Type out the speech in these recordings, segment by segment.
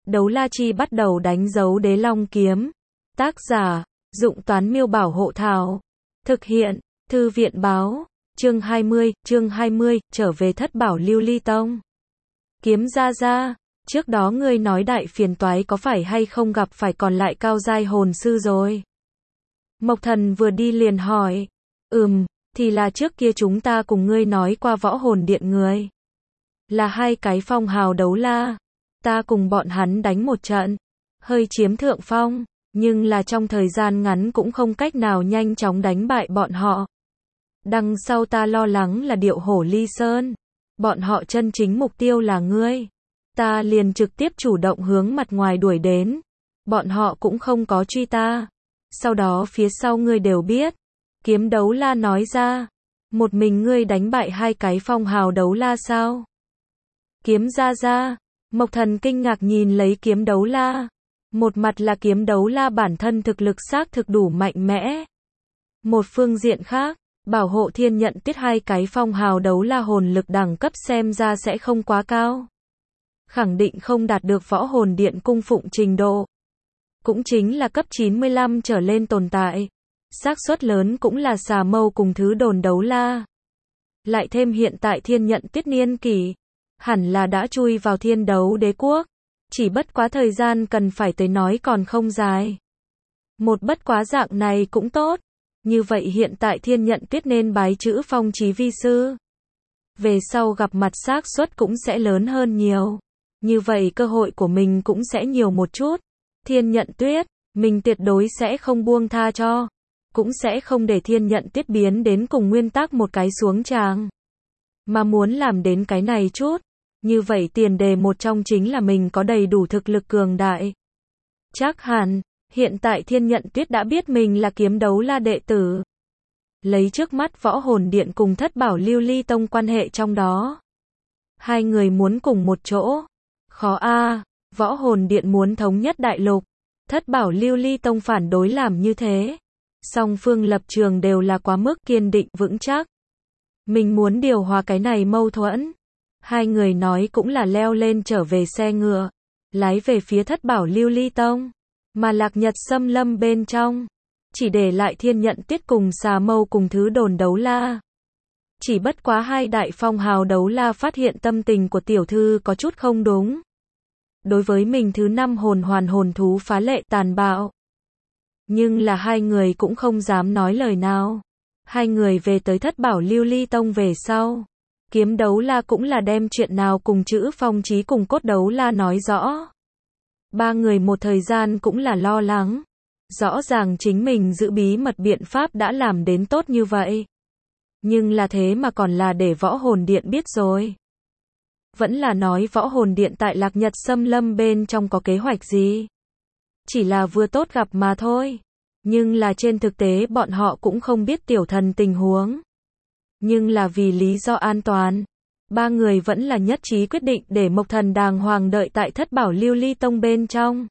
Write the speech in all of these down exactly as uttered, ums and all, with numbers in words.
Đấu la chi bắt đầu đánh dấu đế long kiếm. Tác giả, Dụng Toán Miêu Bảo Hộ Thảo. Thực hiện, Thư viện Báo. Chương hai mươi, chương hai mươi, trở về Thất Bảo Lưu Ly Tông. Kiếm gia gia, trước đó ngươi nói đại phiền toái có phải hay không gặp phải còn lại cao giai hồn sư rồi? Mộc Thần vừa đi liền hỏi. Ừm, thì là trước kia chúng ta cùng ngươi nói qua võ hồn điện người. Là hai cái phong hào đấu la. Ta cùng bọn hắn đánh một trận. Hơi chiếm thượng phong, nhưng là trong thời gian ngắn cũng không cách nào nhanh chóng đánh bại bọn họ. Đằng sau ta lo lắng là điệu hổ ly sơn. Bọn họ chân chính mục tiêu là ngươi. Ta liền trực tiếp chủ động hướng mặt ngoài đuổi đến. Bọn họ cũng không có truy ta. Sau đó phía sau ngươi đều biết. Kiếm đấu la nói ra. Một mình ngươi đánh bại hai cái phong hào đấu la sao? Kiếm gia gia. Mộc Thần kinh ngạc nhìn lấy kiếm đấu la. Một mặt là kiếm đấu la bản thân thực lực xác thực đủ mạnh mẽ. Một phương diện khác, bảo hộ thiên nhận tiết hai cái phong hào đấu la hồn lực đẳng cấp xem ra sẽ không quá cao. Khẳng định không đạt được võ hồn điện cung phụng trình độ. Cũng chính là cấp chín mươi lăm trở lên tồn tại. Xác suất lớn cũng là xà mâu cùng thứ đồn đấu la. Lại thêm hiện tại thiên nhận tiết niên kỷ. Hẳn là đã chui vào thiên đấu đế quốc. Chỉ bất quá thời gian cần phải tới nói còn không dài. Một bất quá dạng này cũng tốt. Như vậy hiện tại thiên nhận tiết nên bái chữ phong chí vi sư. Về sau gặp mặt xác suất cũng sẽ lớn hơn nhiều. Như vậy cơ hội của mình cũng sẽ nhiều một chút. Thiên nhận tuyết, mình tuyệt đối sẽ không buông tha cho. Cũng sẽ không để thiên nhận tiết biến đến cùng nguyên tắc một cái xuống tràng. Mà muốn làm đến cái này chút. Như vậy tiền đề một trong chính là mình có đầy đủ thực lực cường đại. Chắc hẳn, hiện tại thiên nhận tuyết đã biết mình là kiếm đấu la đệ tử. Lấy trước mắt võ hồn điện cùng Thất Bảo Lưu Ly Tông quan hệ trong đó. Hai người muốn cùng một chỗ. Khó a, à, võ hồn điện muốn thống nhất đại lục. Thất Bảo Lưu Ly Tông phản đối làm như thế. Song phương lập trường đều là quá mức kiên định vững chắc. Mình muốn điều hòa cái này mâu thuẫn. Hai người nói cũng là leo lên trở về xe ngựa. Lái về phía Thất Bảo Lưu Ly Tông. Mà Lạc Nhật xâm lâm bên trong. Chỉ để lại thiên nhận tiết cùng xà mâu cùng thứ đồn đấu la. Chỉ bất quá hai đại phong hào đấu la phát hiện tâm tình của tiểu thư có chút không đúng. Đối với mình thứ năm hồn hoàn hồn thú phá lệ tàn bạo. Nhưng là hai người cũng không dám nói lời nào. Hai người về tới Thất Bảo Lưu Ly Tông về sau. Kiếm đấu la cũng là đem chuyện nào cùng chữ phong chí cùng cốt đấu la nói rõ. Ba người một thời gian cũng là lo lắng. Rõ ràng chính mình giữ bí mật biện pháp đã làm đến tốt như vậy. Nhưng là thế mà còn là để võ hồn điện biết rồi. Vẫn là nói võ hồn điện tại Lạc Nhật xâm lâm bên trong có kế hoạch gì. Chỉ là vừa tốt gặp mà thôi. Nhưng là trên thực tế bọn họ cũng không biết tiểu thần tình huống. Nhưng là vì lý do an toàn. Ba người vẫn là nhất trí quyết định để Mộc Thần đàng hoàng đợi tại Thất Bảo Lưu Ly Tông bên trong.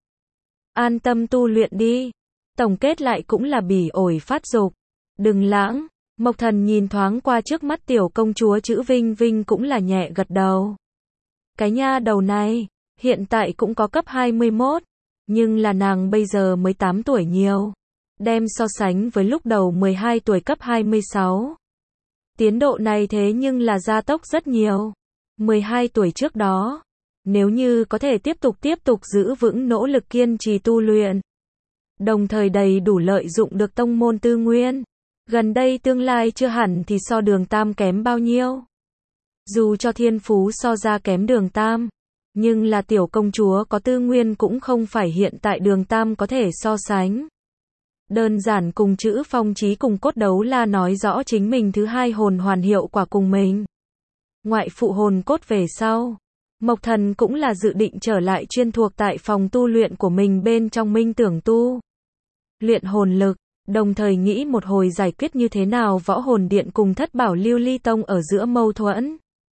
An tâm tu luyện đi. Tổng kết lại cũng là bỉ ổi phát dục. Đừng lãng. Mộc Thần nhìn thoáng qua trước mắt tiểu công chúa chữ Vinh Vinh cũng là nhẹ gật đầu. Cái nha đầu này, hiện tại cũng có cấp hai mươi mốt. Nhưng là nàng bây giờ mới tám tuổi nhiều. Đem so sánh với lúc đầu mười hai tuổi cấp hai mươi sáu. Tiến độ này thế nhưng là gia tốc rất nhiều. mười hai tuổi trước đó, nếu như có thể tiếp tục tiếp tục giữ vững nỗ lực kiên trì tu luyện, đồng thời đầy đủ lợi dụng được tông môn tư nguyên, gần đây tương lai chưa hẳn thì so Đường Tam kém bao nhiêu. Dù cho thiên phú so ra kém Đường Tam, nhưng là tiểu công chúa có tư nguyên cũng không phải hiện tại Đường Tam có thể so sánh. Đơn giản cùng chữ phong chí cùng cốt đấu la nói rõ chính mình thứ hai hồn hoàn hiệu quả cùng mình. Ngoại phụ hồn cốt về sau. Mộc Thần cũng là dự định trở lại chuyên thuộc tại phòng tu luyện của mình bên trong minh tưởng tu. Luyện hồn lực, đồng thời nghĩ một hồi giải quyết như thế nào võ hồn điện cùng Thất Bảo Lưu Ly Tông ở giữa mâu thuẫn.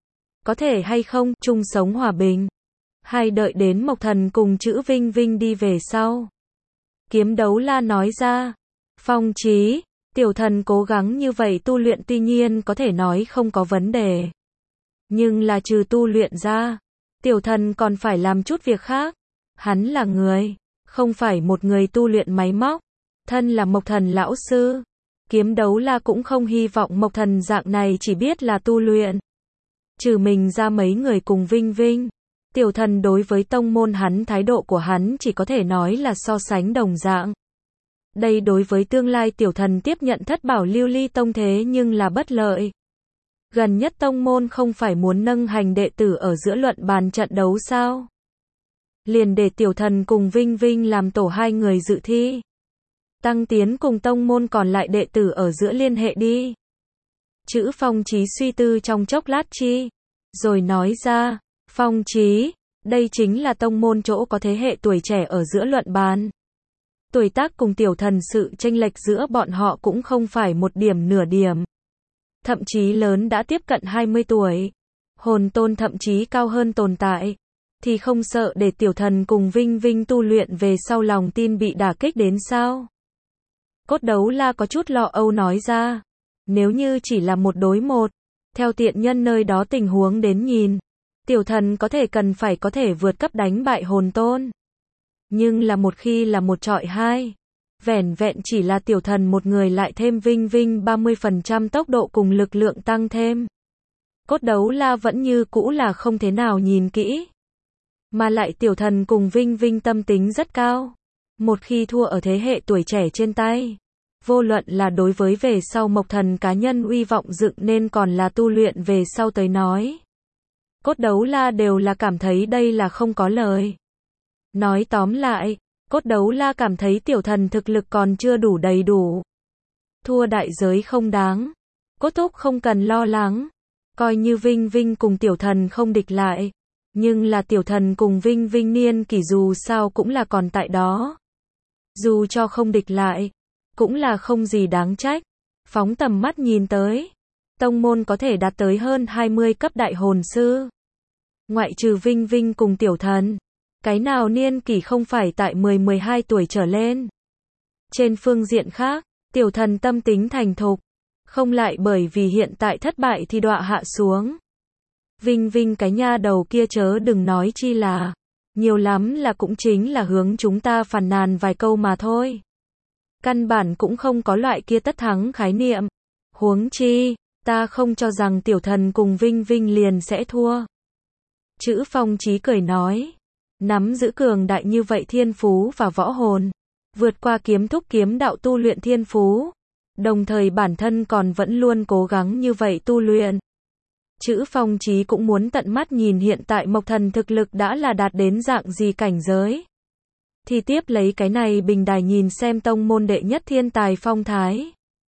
Có thể hay không, chung sống hòa bình. Hai đợi đến Mộc Thần cùng chữ Vinh Vinh đi về sau. Kiếm đấu la nói ra. Phong chí, tiểu thần cố gắng như vậy tu luyện tuy nhiên có thể nói không có vấn đề. Nhưng là trừ tu luyện ra, tiểu thần còn phải làm chút việc khác. Hắn là người, không phải một người tu luyện máy móc. Thân là Mộc Thần lão sư, Kiếm Đấu La cũng không hy vọng Mộc Thần dạng này chỉ biết là tu luyện. Trừ mình ra mấy người cùng Vinh Vinh, Tiểu Thần đối với tông môn hắn thái độ của hắn chỉ có thể nói là so sánh đồng dạng. Đây đối với tương lai Tiểu Thần tiếp nhận thất bảo lưu ly tông thế nhưng là bất lợi. Gần nhất tông môn không phải muốn nâng hành đệ tử ở giữa luận bàn trận đấu sao? Liền để Tiểu Thần cùng Vinh Vinh làm tổ hai người dự thi. Tăng tiến cùng tông môn còn lại đệ tử ở giữa liên hệ đi. Chữ Phong Chí suy tư trong chốc lát chi, rồi nói ra, Phong Chí, đây chính là tông môn chỗ có thế hệ tuổi trẻ ở giữa luận bàn. Tuổi tác cùng Tiểu Thần sự chênh lệch giữa bọn họ cũng không phải một điểm nửa điểm. Thậm chí lớn đã tiếp cận hai mươi tuổi. Hồn tôn thậm chí cao hơn tồn tại. Thì không sợ để Tiểu Thần cùng Vinh Vinh tu luyện về sau lòng tin bị đả kích đến sao? Cốt Đấu La có chút lo âu nói ra. Nếu như chỉ là một đối một, theo tiện nhân nơi đó tình huống đến nhìn, Tiểu Thần có thể cần phải có thể vượt cấp đánh bại hồn tôn. Nhưng là một khi là một trọi hai, vẻn vẹn chỉ là Tiểu Thần một người lại thêm Vinh Vinh ba mươi phần trăm tốc độ cùng lực lượng tăng thêm. Cốt Đấu La vẫn như cũ là không thế nào nhìn kỹ. Mà lại Tiểu Thần cùng Vinh Vinh tâm tính rất cao. Một khi thua ở thế hệ tuổi trẻ trên tay, vô luận là đối với về sau Mộc Thần cá nhân uy vọng dựng nên còn là tu luyện về sau tới nói. Cốt Đấu La đều là cảm thấy đây là không có lời. Nói tóm lại, Cốt Đấu La cảm thấy Tiểu Thần thực lực còn chưa đủ đầy đủ. Thua đại giới không đáng. Cốt Thúc không cần lo lắng. Coi như Vinh Vinh cùng Tiểu Thần không địch lại. Nhưng là Tiểu Thần cùng Vinh Vinh niên kỷ dù sao cũng là còn tại đó. Dù cho không địch lại, cũng là không gì đáng trách. Phóng tầm mắt nhìn tới, tông môn có thể đạt tới hơn hai mươi cấp đại hồn sư. Ngoại trừ Vinh Vinh cùng Tiểu Thần, cái nào niên kỷ không phải tại mười mười hai tuổi trở lên. Trên phương diện khác, Tiểu Thần tâm tính thành thục, không lại bởi vì hiện tại thất bại thì đọa hạ xuống. Vinh Vinh cái nha đầu kia chớ đừng nói chi là, nhiều lắm là cũng chính là hướng chúng ta phàn nàn vài câu mà thôi. Căn bản cũng không có loại kia tất thắng khái niệm. Huống chi, ta không cho rằng Tiểu Thần cùng Vinh Vinh liền sẽ thua. Chữ Phong Chí cười nói, nắm giữ cường đại như vậy thiên phú và võ hồn, vượt qua kiếm thúc kiếm đạo tu luyện thiên phú, đồng thời bản thân còn vẫn luôn cố gắng như vậy tu luyện. Chữ Phong Chí cũng muốn tận mắt nhìn hiện tại Mộc Thần thực lực đã là đạt đến dạng gì cảnh giới. Thì tiếp lấy cái này bình đài nhìn xem tông môn đệ nhất thiên tài phong thái.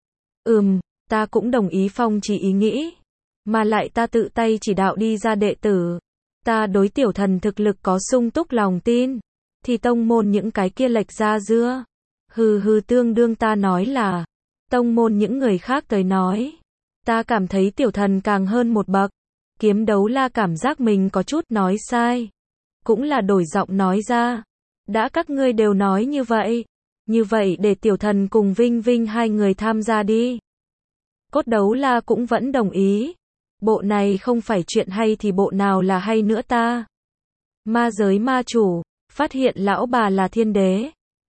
Ừm, ta cũng đồng ý Phong Chí ý nghĩ. Mà lại ta tự tay chỉ đạo đi ra đệ tử. Ta đối Tiểu Thần thực lực có sung túc lòng tin. Thì tông môn những cái kia lệch ra dưa. Hừ hừ tương đương ta nói là. Tông môn những người khác tới nói. Ta cảm thấy Tiểu Thần càng hơn một bậc. Kiếm Đấu La cảm giác mình có chút nói sai. Cũng là đổi giọng nói ra. Đã các ngươi đều nói như vậy. Như vậy để Tiểu Thần cùng Vinh Vinh hai người tham gia đi. Cốt Đấu La cũng vẫn đồng ý. Bộ này không phải chuyện hay thì bộ nào là hay nữa ta. Ma giới ma chủ, phát hiện lão bà là thiên đế.